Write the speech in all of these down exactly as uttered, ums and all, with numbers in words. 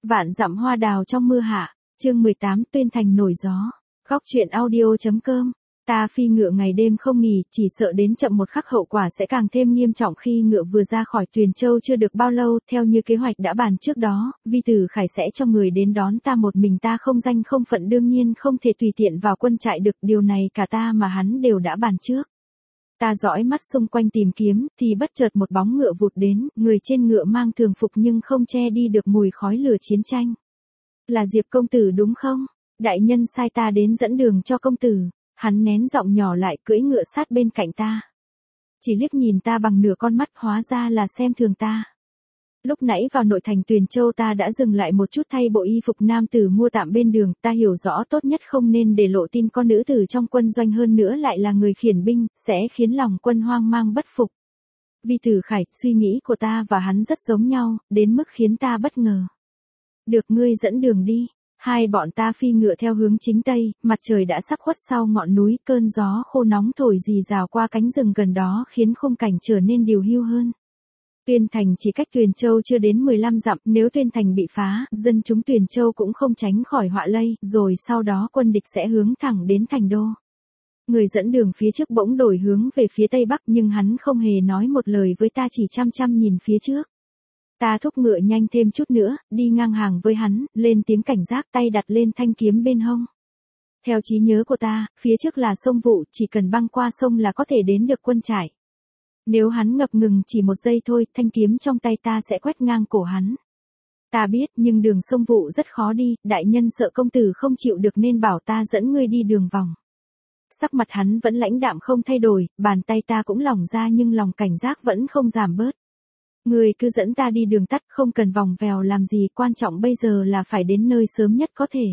Vạn dặm hoa đào trong mưa hạ, chương mười tám Tuyên Thành nổi gió. Góc truyện audio.com. Ta phi ngựa ngày đêm không nghỉ, chỉ sợ đến chậm một khắc hậu quả sẽ càng thêm nghiêm trọng. Khi ngựa vừa ra khỏi Tuyền Châu chưa được bao lâu, theo như kế hoạch đã bàn trước đó, Vi Tử Khải sẽ cho người đến đón ta, một mình ta không danh không phận đương nhiên không thể tùy tiện vào quân trại được, điều này cả ta mà hắn đều đã bàn trước. Ta dõi mắt xung quanh tìm kiếm, thì bất chợt một bóng ngựa vụt đến, người trên ngựa mang thường phục nhưng không che đi được mùi khói lửa chiến tranh. Là Diệp công tử đúng không? Đại nhân sai ta đến dẫn đường cho công tử. Hắn nén giọng nhỏ lại, cưỡi ngựa sát bên cạnh ta. Chỉ liếc nhìn ta bằng nửa con mắt, hóa ra là xem thường ta. Lúc nãy vào nội thành Tuyền Châu ta đã dừng lại một chút thay bộ y phục nam tử mua tạm bên đường, ta hiểu rõ tốt nhất không nên để lộ tin con nữ tử trong quân doanh, hơn nữa lại là người khiển binh, sẽ khiến lòng quân hoang mang bất phục. Vi Tử Khải, suy nghĩ của ta và hắn rất giống nhau, đến mức khiến ta bất ngờ. Được, ngươi dẫn đường đi. Hai bọn ta phi ngựa theo hướng chính tây, mặt trời đã sắp khuất sau ngọn núi, cơn gió khô nóng thổi rì rào qua cánh rừng gần đó khiến khung cảnh trở nên điều hưu hơn. Tuyên Thành chỉ cách Tuyền Châu chưa đến mười lăm dặm, nếu Tuyên Thành bị phá, dân chúng Tuyền Châu cũng không tránh khỏi họa lây, rồi sau đó quân địch sẽ hướng thẳng đến thành đô. Người dẫn đường phía trước bỗng đổi hướng về phía tây bắc, nhưng hắn không hề nói một lời với ta, chỉ chăm chăm nhìn phía trước. Ta thúc ngựa nhanh thêm chút nữa, đi ngang hàng với hắn, lên tiếng cảnh giác, tay đặt lên thanh kiếm bên hông. Theo trí nhớ của ta, phía trước là sông Vụ, chỉ cần băng qua sông là có thể đến được quân trại. Nếu hắn ngập ngừng chỉ một giây thôi, thanh kiếm trong tay ta sẽ quét ngang cổ hắn. Ta biết, nhưng đường sông Vụ rất khó đi, đại nhân sợ công tử không chịu được nên bảo ta dẫn ngươi đi đường vòng. Sắc mặt hắn vẫn lãnh đạm không thay đổi, bàn tay ta cũng lỏng ra nhưng lòng cảnh giác vẫn không giảm bớt. Ngươi cứ dẫn ta đi đường tắt, không cần vòng vèo làm gì, quan trọng bây giờ là phải đến nơi sớm nhất có thể.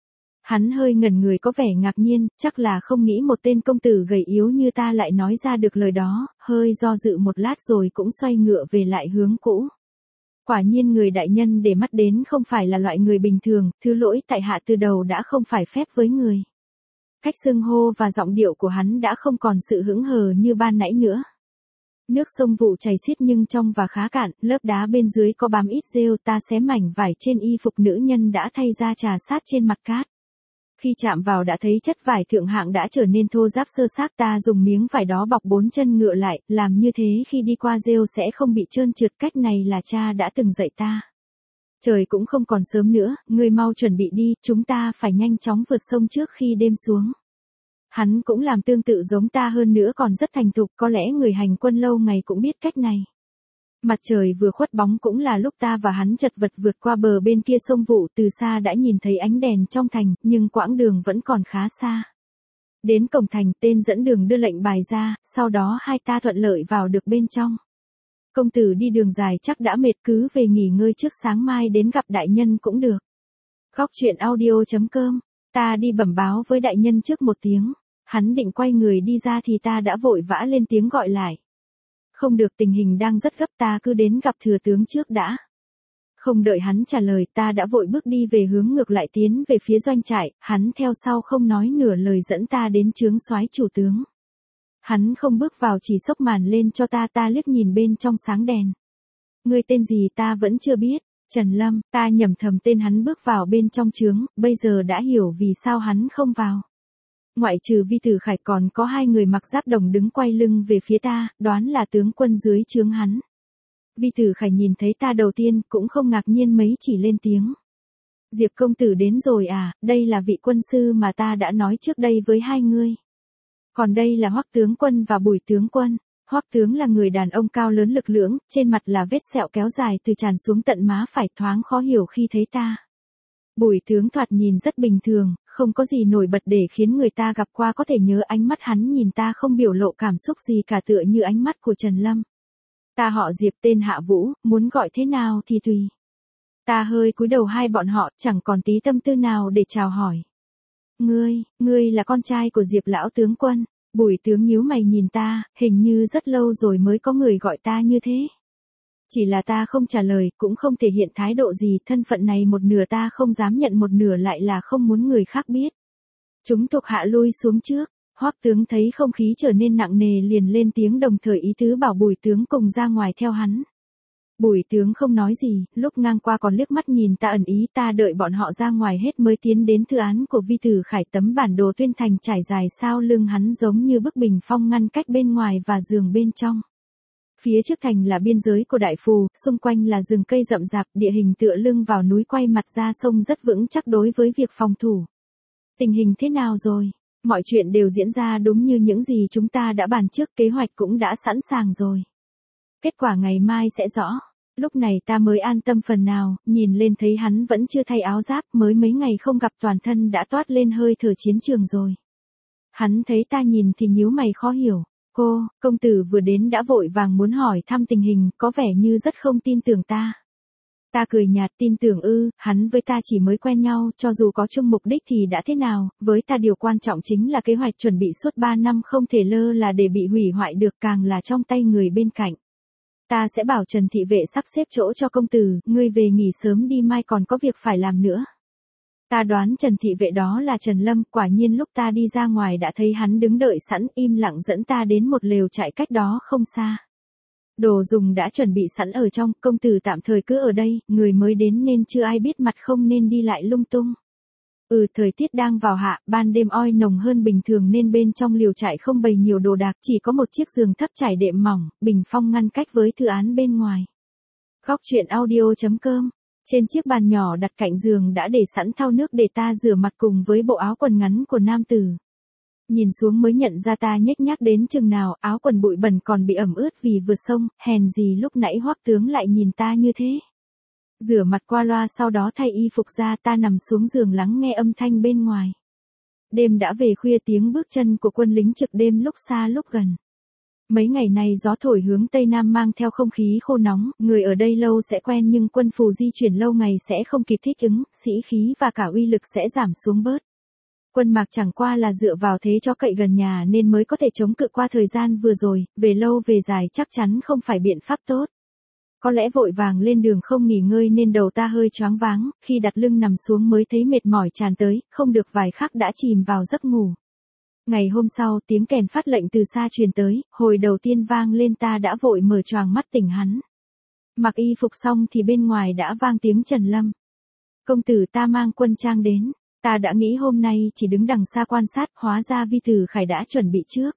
Hắn hơi ngẩn người, có vẻ ngạc nhiên, chắc là không nghĩ một tên công tử gầy yếu như ta lại nói ra được lời đó, hơi do dự một lát rồi cũng xoay ngựa về lại hướng cũ. Quả nhiên người đại nhân để mắt đến không phải là loại người bình thường, thứ lỗi tại hạ từ đầu đã không phải phép với người. Cách xưng hô và giọng điệu của hắn đã không còn sự hững hờ như ban nãy nữa. Nước sông Vụ chảy xiết nhưng trong và khá cạn, lớp đá bên dưới có bám ít rêu, ta xé mảnh vải trên y phục nữ nhân đã thay ra trà sát trên mặt cát. Khi chạm vào đã thấy chất vải thượng hạng đã trở nên thô ráp sơ xác, ta dùng miếng vải đó bọc bốn chân ngựa lại, làm như thế khi đi qua rêu sẽ không bị trơn trượt, cách này là cha đã từng dạy ta. Trời cũng không còn sớm nữa, ngươi mau chuẩn bị đi, chúng ta phải nhanh chóng vượt sông trước khi đêm xuống. Hắn cũng làm tương tự giống ta, hơn nữa còn rất thành thục, có lẽ người hành quân lâu ngày cũng biết cách này. Mặt trời vừa khuất bóng cũng là lúc ta và hắn chật vật vượt qua bờ bên kia sông Vụ, từ xa đã nhìn thấy ánh đèn trong thành, nhưng quãng đường vẫn còn khá xa. Đến cổng thành, tên dẫn đường đưa lệnh bài ra, sau đó hai ta thuận lợi vào được bên trong. Công tử đi đường dài chắc đã mệt, cứ về nghỉ ngơi trước, sáng mai đến gặp đại nhân cũng được. Góc truyện audio.com. Ta đi bẩm báo với đại nhân trước một tiếng. Hắn định quay người đi ra thì ta đã vội vã lên tiếng gọi lại. Không được, tình hình đang rất gấp, ta cứ đến gặp thừa tướng trước đã. Không đợi hắn trả lời, ta đã vội bước đi về hướng ngược lại, tiến về phía doanh trại, hắn theo sau không nói nửa lời dẫn ta đến chướng soái chủ tướng. Hắn không bước vào, chỉ xốc màn lên cho ta, ta liếc nhìn bên trong sáng đèn. Ngươi tên gì ta vẫn chưa biết. Trần Lâm, ta nhẩm thầm tên hắn. Bước vào bên trong chướng, bây giờ đã hiểu vì sao hắn không vào. Ngoại trừ Vi Tử Khải còn có hai người mặc giáp đồng đứng quay lưng về phía ta, đoán là tướng quân dưới trướng hắn. Vi Tử Khải nhìn thấy ta đầu tiên cũng không ngạc nhiên mấy, chỉ lên tiếng. Diệp công tử đến rồi à, đây là vị quân sư mà ta đã nói trước đây với hai ngươi. Còn đây là Hoắc tướng quân và Bùi tướng quân. Hoắc tướng là người đàn ông cao lớn lực lưỡng, trên mặt là vết sẹo kéo dài từ trán xuống tận má phải, thoáng khó hiểu khi thấy ta. Bùi tướng thoạt nhìn rất bình thường, không có gì nổi bật để khiến người ta gặp qua có thể nhớ, ánh mắt hắn nhìn ta không biểu lộ cảm xúc gì cả, tựa như ánh mắt của Trần Lâm. Ta họ Diệp, tên Hạ Vũ, muốn gọi thế nào thì tùy. Ta hơi cúi đầu, hai bọn họ chẳng còn tí tâm tư nào để chào hỏi. Ngươi, ngươi là con trai của Diệp lão tướng quân. Bùi tướng nhíu mày nhìn ta, hình như rất lâu rồi mới có người gọi ta như thế. Chỉ là ta không trả lời, cũng không thể hiện thái độ gì, thân phận này một nửa ta không dám nhận, một nửa lại là không muốn người khác biết. Chúng thuộc hạ lui xuống trước. Hoắc tướng thấy không khí trở nên nặng nề liền lên tiếng, đồng thời ý tứ bảo Bùi tướng cùng ra ngoài theo hắn. Bùi tướng không nói gì, lúc ngang qua còn liếc mắt nhìn ta ẩn ý, ta đợi bọn họ ra ngoài hết mới tiến đến thư án của Vi Tử Khải. Tấm bản đồ tuyên thành trải dài sau lưng hắn giống như bức bình phong ngăn cách bên ngoài và giường bên trong. Phía trước thành là biên giới của Đại Phù, xung quanh là rừng cây rậm rạp, địa hình tựa lưng vào núi quay mặt ra sông rất vững chắc đối với việc phòng thủ. Tình hình thế nào rồi? Mọi chuyện đều diễn ra đúng như những gì chúng ta đã bàn trước, kế hoạch cũng đã sẵn sàng rồi. Kết quả ngày mai sẽ rõ. Lúc này ta mới an tâm phần nào, nhìn lên thấy hắn vẫn chưa thay áo giáp, mới mấy ngày không gặp toàn thân đã toát lên hơi thở chiến trường rồi. Hắn thấy ta nhìn thì nhíu mày khó hiểu. Cô, công tử vừa đến đã vội vàng muốn hỏi thăm tình hình, có vẻ như rất không tin tưởng ta. Ta cười nhạt, tin tưởng ư, hắn với ta chỉ mới quen nhau, cho dù có chung mục đích thì đã thế nào, với ta điều quan trọng chính là kế hoạch chuẩn bị suốt ba năm không thể lơ là để bị hủy hoại được, càng là trong tay người bên cạnh. Ta sẽ bảo Trần thị vệ sắp xếp chỗ cho công tử, ngươi về nghỉ sớm đi, mai còn có việc phải làm nữa. Ta đoán Trần thị vệ đó là Trần Lâm, quả nhiên lúc ta đi ra ngoài đã thấy hắn đứng đợi sẵn, im lặng dẫn ta đến một lều trại cách đó không xa. Đồ dùng đã chuẩn bị sẵn ở trong, công tử tạm thời cứ ở đây, người mới đến nên chưa ai biết mặt, không nên đi lại lung tung. Ừ, thời tiết đang vào hạ, ban đêm oi nồng hơn bình thường nên bên trong liều trại không bày nhiều đồ đạc, chỉ có một chiếc giường thấp trải đệm mỏng, bình phong ngăn cách với thư án bên ngoài. Góc truyện audio chấm com. Trên chiếc bàn nhỏ đặt cạnh giường đã để sẵn thau nước để ta rửa mặt cùng với bộ áo quần ngắn của nam tử. Nhìn xuống mới nhận ra ta nhếch nhác đến chừng nào, áo quần bụi bẩn còn bị ẩm ướt vì vừa xông, hèn gì lúc nãy Hoắc tướng lại nhìn ta như thế. Rửa mặt qua loa sau đó thay y phục ra, ta nằm xuống giường lắng nghe âm thanh bên ngoài. Đêm đã về khuya, tiếng bước chân của quân lính trực đêm lúc xa lúc gần. Mấy ngày này gió thổi hướng Tây Nam mang theo không khí khô nóng, người ở đây lâu sẽ quen nhưng quân phù di chuyển lâu ngày sẽ không kịp thích ứng, sĩ khí và cả uy lực sẽ giảm xuống bớt. Quân Mạc chẳng qua là dựa vào thế cho cậy gần nhà nên mới có thể chống cự qua thời gian vừa rồi, về lâu về dài chắc chắn không phải biện pháp tốt. Có lẽ vội vàng lên đường không nghỉ ngơi nên đầu ta hơi choáng váng, khi đặt lưng nằm xuống mới thấy mệt mỏi tràn tới, không được vài khắc đã chìm vào giấc ngủ. Ngày hôm sau, tiếng kèn phát lệnh từ xa truyền tới, hồi đầu tiên vang lên ta đã vội mở choàng mắt tỉnh hắn. Mặc y phục xong thì bên ngoài đã vang tiếng Trần Lâm. Công tử, ta mang quân trang đến. Ta đã nghĩ hôm nay chỉ đứng đằng xa quan sát, hóa ra Vi Tử Khải đã chuẩn bị trước.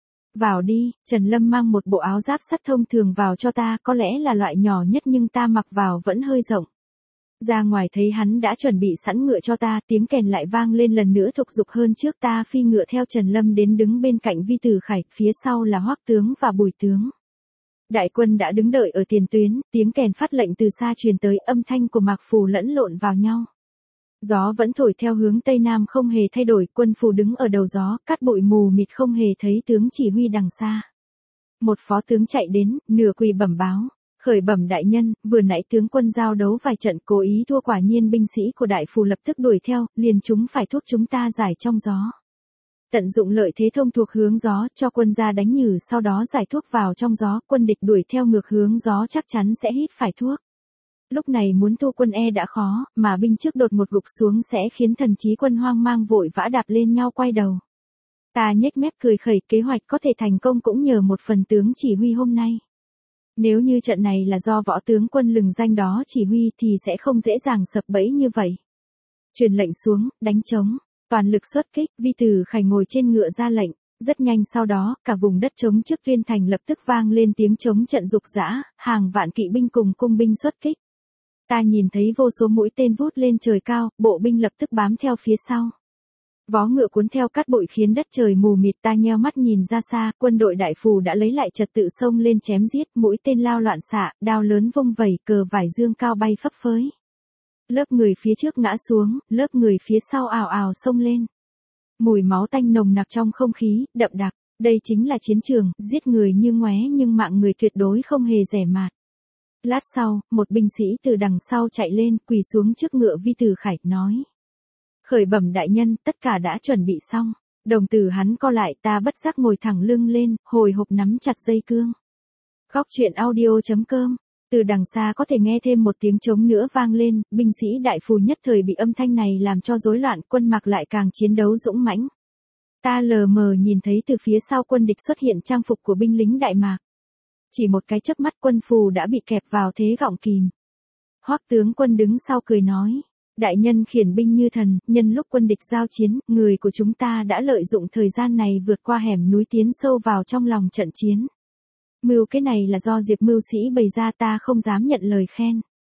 Vào đi, Trần Lâm mang một bộ áo giáp sắt thông thường vào cho ta, có lẽ là loại nhỏ nhất nhưng ta mặc vào vẫn hơi rộng. Ra ngoài thấy hắn đã chuẩn bị sẵn ngựa cho ta, tiếng kèn lại vang lên lần nữa thúc giục hơn trước, ta phi ngựa theo Trần Lâm đến đứng bên cạnh Vi Tử Khải, phía sau là Hoắc tướng và Bùi tướng. Đại quân đã đứng đợi ở tiền tuyến, tiếng kèn phát lệnh từ xa truyền tới, âm thanh của Mạc Phù lẫn lộn vào nhau. Gió vẫn thổi theo hướng Tây Nam không hề thay đổi, quân phù đứng ở đầu gió, cát bụi mù mịt không hề thấy tướng chỉ huy đằng xa. Một phó tướng chạy đến, nửa quỳ bẩm báo. Khởi bẩm đại nhân, vừa nãy tướng quân giao đấu vài trận cố ý thua, quả nhiên binh sĩ của Đại Phù lập tức đuổi theo, liền chúng phải thuốc chúng ta giải trong gió. Tận dụng lợi thế thông thuộc hướng gió, cho quân ra đánh nhử, sau đó giải thuốc vào trong gió, quân địch đuổi theo ngược hướng gió chắc chắn sẽ hít phải thuốc. Lúc này muốn thu quân e đã khó, mà binh trước đột một gục xuống sẽ khiến thần trí quân hoang mang, vội vã đạp lên nhau quay đầu. Ta nhếch mép cười khẩy, kế hoạch có thể thành công cũng nhờ một phần tướng chỉ huy hôm nay. Nếu như trận này là do võ tướng quân lừng danh đó chỉ huy thì sẽ không dễ dàng sập bẫy như vậy. Truyền lệnh xuống, đánh trống, toàn lực xuất kích, Vi Tử Khải ngồi trên ngựa ra lệnh. Rất nhanh sau đó, cả vùng đất trống trước Tuyên thành lập tức vang lên tiếng trống trận rục rã, hàng vạn kỵ binh cùng cung binh xuất kích. Ta nhìn thấy vô số mũi tên vút lên trời cao, bộ binh lập tức bám theo phía sau. Vó ngựa cuốn theo cát bụi khiến đất trời mù mịt, ta nheo mắt nhìn ra xa, quân đội Đại Phù đã lấy lại trật tự xông lên chém giết, mũi tên lao loạn xạ, đao lớn vung vẩy, cờ vải dương cao bay phấp phới. Lớp người phía trước ngã xuống, lớp người phía sau ào ào xông lên. Mùi máu tanh nồng nặc trong không khí, đậm đặc, đây chính là chiến trường, giết người như ngoé nhưng mạng người tuyệt đối không hề rẻ mạt. Lát sau, một binh sĩ từ đằng sau chạy lên, quỳ xuống trước ngựa Vi Tử Khải, nói. Khởi bẩm đại nhân, tất cả đã chuẩn bị xong. Đồng tử hắn co lại, ta bất giác ngồi thẳng lưng lên, hồi hộp nắm chặt dây cương. Góc truyện audio chấm com. Từ đằng xa có thể nghe thêm một tiếng trống nữa vang lên, binh sĩ Đại Phù nhất thời bị âm thanh này làm cho rối loạn, quân Mạc lại càng chiến đấu dũng mãnh. Ta lờ mờ nhìn thấy từ phía sau quân địch xuất hiện trang phục của binh lính Đại Mạc. Chỉ một cái chớp mắt quân phù đã bị kẹp vào thế gọng kìm. Hoắc tướng quân đứng sau cười nói. Đại nhân khiển binh như thần, nhân lúc quân địch giao chiến, người của chúng ta đã lợi dụng thời gian này vượt qua hẻm núi tiến sâu vào trong lòng trận chiến. Mưu cái này là do Diệp mưu sĩ bày ra, ta không dám nhận lời khen.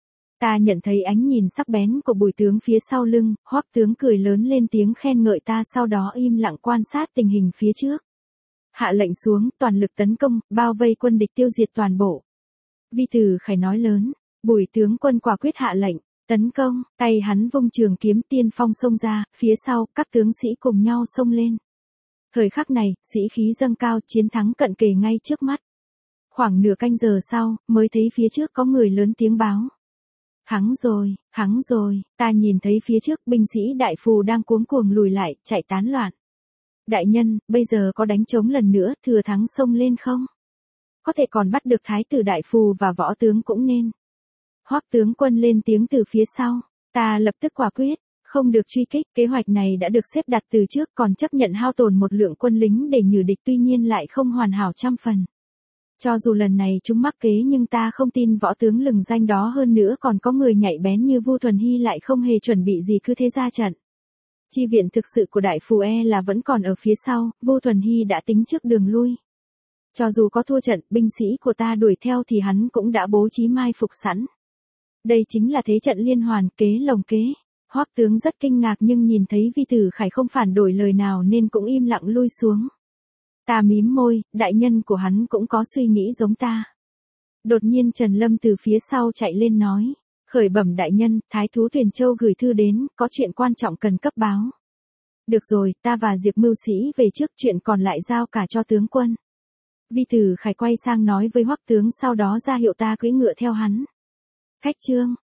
Ta nhận thấy ánh nhìn sắc bén của Bùi tướng phía sau lưng, Hoắc tướng cười lớn lên tiếng khen ngợi ta, sau đó im lặng quan sát tình hình phía trước. Hạ lệnh xuống, toàn lực tấn công, bao vây quân địch tiêu diệt toàn bộ. Vi Tử Khải nói lớn, Bùi tướng quân quả quyết hạ lệnh, tấn công, tay hắn vung trường kiếm tiên phong xông ra, phía sau, các tướng sĩ cùng nhau xông lên. Thời khắc này, sĩ khí dâng cao, chiến thắng cận kề ngay trước mắt. Khoảng nửa canh giờ sau, mới thấy phía trước có người lớn tiếng báo. Thắng rồi, thắng rồi, ta nhìn thấy phía trước binh sĩ đại phù đang cuống cuồng lùi lại, chạy tán loạn. Đại nhân, bây giờ có đánh trống lần nữa, thừa thắng xông lên không? Có thể còn bắt được thái tử đại phù và võ tướng cũng nên. Hoắc tướng quân lên tiếng từ phía sau, ta lập tức quả quyết, không được truy kích, kế hoạch này đã được xếp đặt từ trước, còn chấp nhận hao tổn một lượng quân lính để nhử địch, tuy nhiên lại không hoàn hảo trăm phần. Cho dù lần này chúng mắc kế nhưng ta không tin võ tướng lừng danh đó, hơn nữa còn có người nhạy bén như Vu Thuần Hy lại không hề chuẩn bị gì cứ thế ra trận. Chi viện thực sự của đại phù e là vẫn còn ở phía sau, Vu Thuần Hy đã tính trước đường lui. Cho dù có thua trận, binh sĩ của ta đuổi theo thì hắn cũng đã bố trí mai phục sẵn. Đây chính là thế trận liên hoàn, kế lồng kế. Hoắc tướng rất kinh ngạc nhưng nhìn thấy Vi Tử Khải không phản đổi lời nào nên cũng im lặng lui xuống. Ta mím môi, đại nhân của hắn cũng có suy nghĩ giống ta. Đột nhiên Trần Lâm từ phía sau chạy lên nói. Khởi bẩm đại nhân, Thái thú Tuyền Châu gửi thư đến, có chuyện quan trọng cần cấp báo. Được rồi, ta và Diệp mưu sĩ về trước, chuyện còn lại giao cả cho tướng quân. Vi Tử Khải quay sang nói với Hoắc tướng, sau đó ra hiệu ta cưỡi ngựa theo hắn. Khách trương,